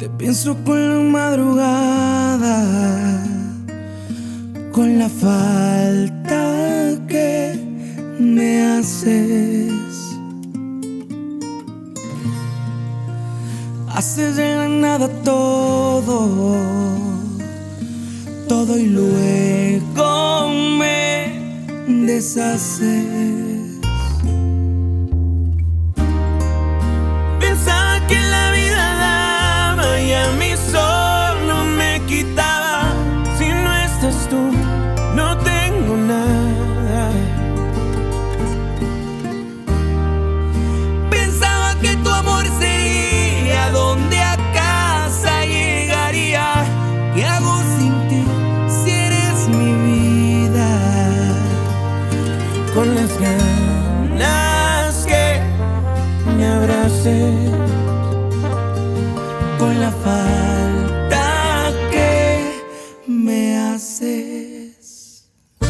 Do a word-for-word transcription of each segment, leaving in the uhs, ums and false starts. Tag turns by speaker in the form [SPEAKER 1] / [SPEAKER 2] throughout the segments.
[SPEAKER 1] Te pienso con la madrugada, con la falta que me haces. Haces de la nada todo, todo y luego me deshaces. Pensaba que la vida daba y a mí solo me quitaba. Si no estás tú, no tengo nada. Pensaba que tu amor sería donde a casa llegaría. ¿Qué hago sin ti si eres mi vida? Con las ganas que me abraces, con la falta que me haces.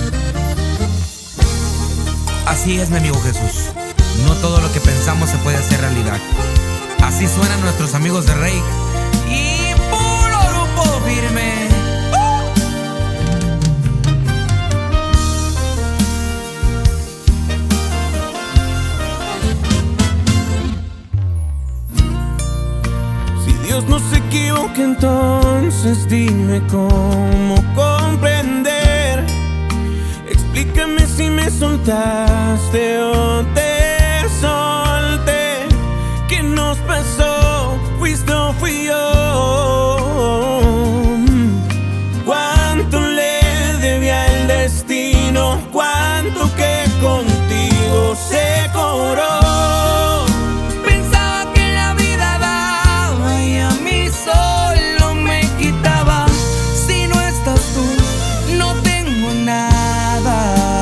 [SPEAKER 2] Así es, mi amigo Jesús. No todo lo que pensamos se puede hacer realidad. Así suenan nuestros amigos de Rake y puro grupo firme. ¡Uh!
[SPEAKER 1] Si Dios no se equivoca, entonces dime cómo comprender. Explícame si me soltaste o te solté. ¿Qué nos pasó? ¿Fuiste o fui yo? ¿Cuánto le debía el destino? ¿Cuánto que contigo se cobró? Pensaba que la vida daba y a mí solo me quitaba. Si no estás tú, no tengo nada.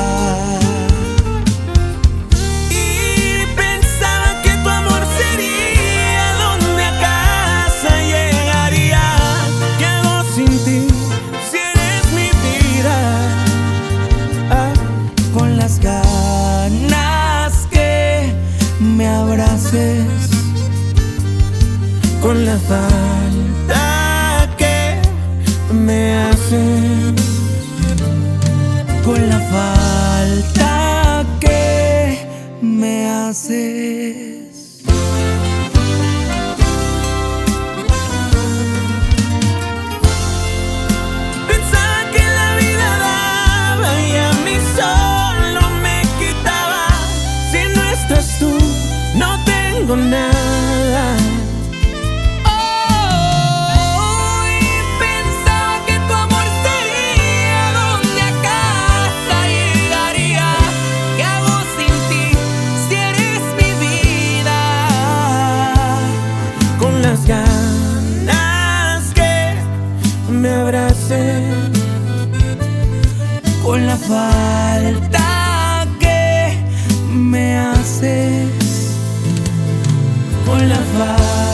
[SPEAKER 1] Y pensaba que tu amor sería donde a casa llegaría. ¿Qué hago sin ti si eres mi vida? Ah, con las ganas que me abraces, con la falta que me haces, con la falta que me haces. Pensaba que la vida daba y a mí solo me quitaba. Si no estás tú, no tengo nada. Oh, y pensaba que tu amor sería donde a casa llegaría. ¿Qué hago sin ti si eres mi vida? Con las ganas que me abraces, con la falta que me haces, con la falta